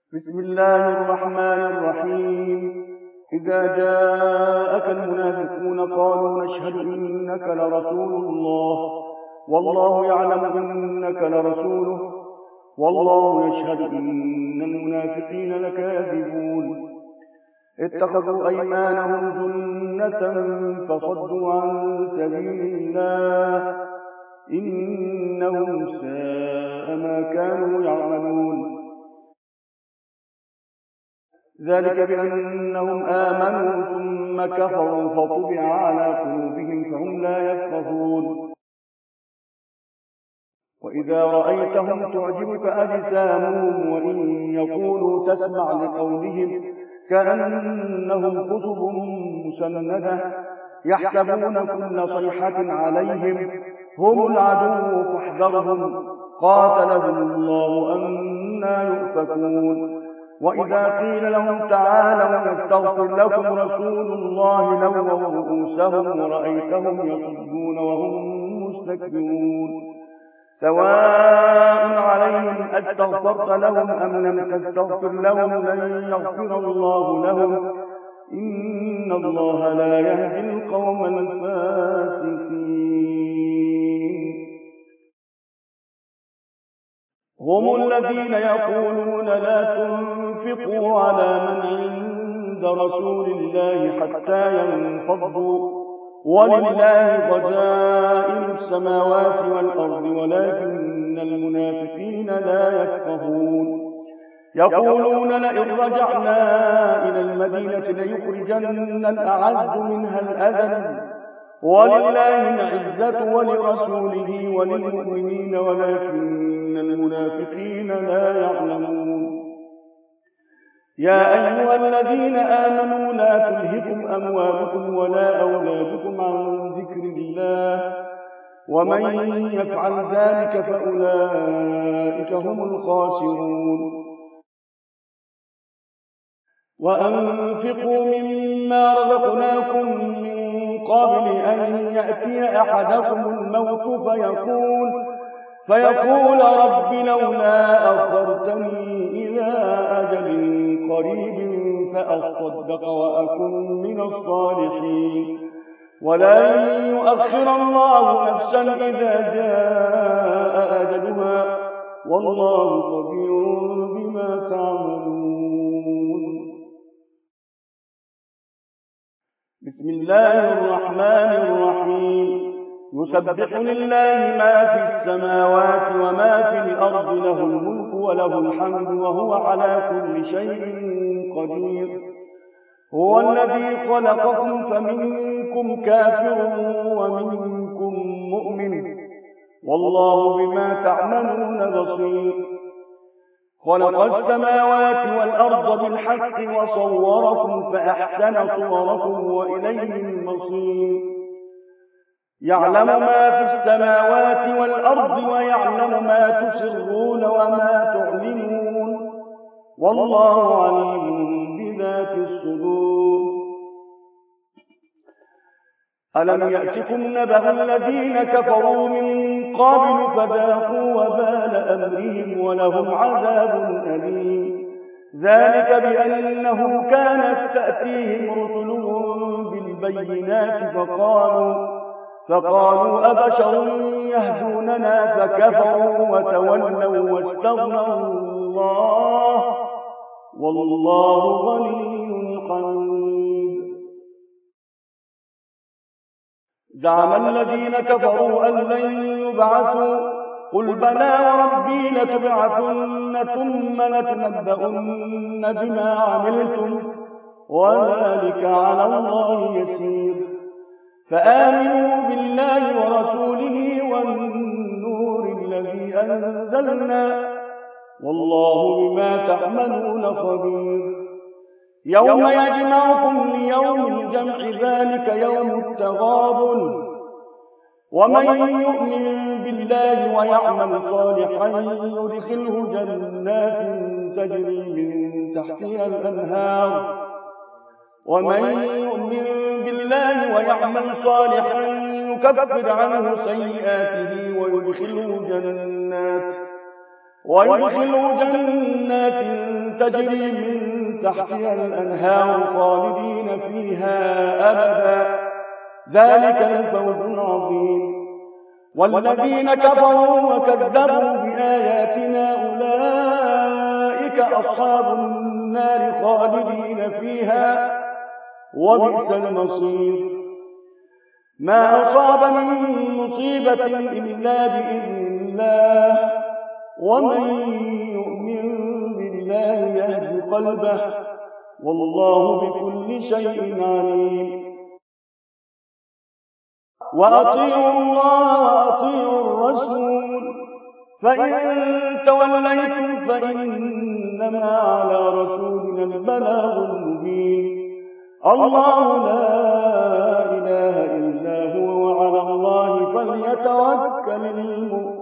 بسم الله الرحمن الرحيم. إذا جاءك المنافقون قالوا نشهد إنك لرسول الله والله يعلم إنك لرسوله والله يشهد إن المنافقين لكاذبون. اتخذوا أيمانهم جنة فصدوا عن سبيل الله إنهم ساء ما كانوا يعملون. ذلك بأنهم آمنوا ثم كفروا فطبع على قلوبهم فهم لا يفقهون. وإذا رأيتهم تعجبك أجسامهم وإن يقولوا تسمع لقولهم كأنهم خشب مسندة يحسبون كل صيحة عليهم هم العدو فاحذرهم قاتلهم الله أنى يؤفكون. وإذا قيل لهم تعالوا يستغفر لكم رسول الله لووا رؤوسهم ورأيتهم يصدون وهم مستكبرون. سواء عليهم أستغفرت لهم أم لم تستغفر لهم لن يغفر الله لهم إن الله لا يهدي القوم الفاسقين. هم الذين يقولون لا تنفقوا على من عند رسول الله حتى ينفضوا ولله خزائن السماوات والأرض ولكن المنافقين لا يفقهون. يقولون لئن رجعنا إلى المدينة ليخرجن الأعز منها الأذل ولله العزة ولرسوله وللمؤمنين ولكن المنافقين لا يعلمون. يا أيها الذين آمنوا لا تلهكم أموالكم ولا أولادكم عن ذكر الله ومن يفعل ذلك فأولئك هم الخاسرون. وأنفقوا مما رزقناكم من قبل أن يأتي أحدكم الموت فيقول رب لولا أخرتني إلى أجل قريب فأصدق وأكن من الصالحين ولن يؤخر الله نفسا إذا جاء أجلها والله خبير بما تعملون. بسم الله الرحمن الرحيم. يسبح لله ما في السماوات وما في الأرض له الملك وله الحمد وهو على كل شيء قدير. هو الذي خلقكم فمنكم كافر ومنكم مؤمن والله بما تعملون بصير. خلق السماوات والأرض بالحق وصوركم فأحسن صوركم وإليه المصير. يعلم ما في السماوات والأرض ويعلم ما تسرون وما تعلنون والله عليم بذات الصدور. ألم يأتكم نبأ الذين كفروا من قبل فذاقوا وبال أمرهم ولهم عذاب أليم. ذلك بأنه كانت تأتيهم رسلهم بالبينات فقالوا أبشر يهدوننا فكفروا وتولوا واستغنى الله والله غني حميد. زعم الذين كفروا أن لن يبعثوا قل بلى وربي لتبعثن ثم لتنبؤن بما عملتم وذلك على الله يسير. فآمنوا بالله ورسوله والنور الذي أنزلنا والله بما تعملون خبير. يوم يجمعكم ليوم الجمع ذلك يوم التغابن ومن يؤمن بالله ويعمل صالحا يدخله جنات تجري من تحتها الأنهار ومن يؤمن بالله ويعمل صالحا يكفر عنه سيئاته ويدخله جنات تجري من تحتها الأنهار خالدين فيها أبدا، ذلك الفوز العظيم. والذين كفروا وكذبوا بآياتنا أولئك أصحاب النار خالدين فيها وبئس المصير. ما أصاب من مصيبة إلا بإذن الله، ومن يؤمن بالله يهد قلبه، والله بكل شيء عليم. وأطيعوا الله وأطيعوا الرسول، فإن توليتم فإنما على رسولنا البلاغ المبين. الله لا إله إلا هو، وعلى الله فليتوكل المؤمنون.